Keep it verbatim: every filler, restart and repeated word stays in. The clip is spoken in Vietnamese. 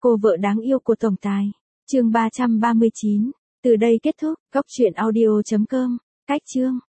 Cô vợ đáng yêu của tổng tài. Chương ba trăm ba mươi chín. Từ đây kết thúc. Góc truyện audio chấm com. Cách chương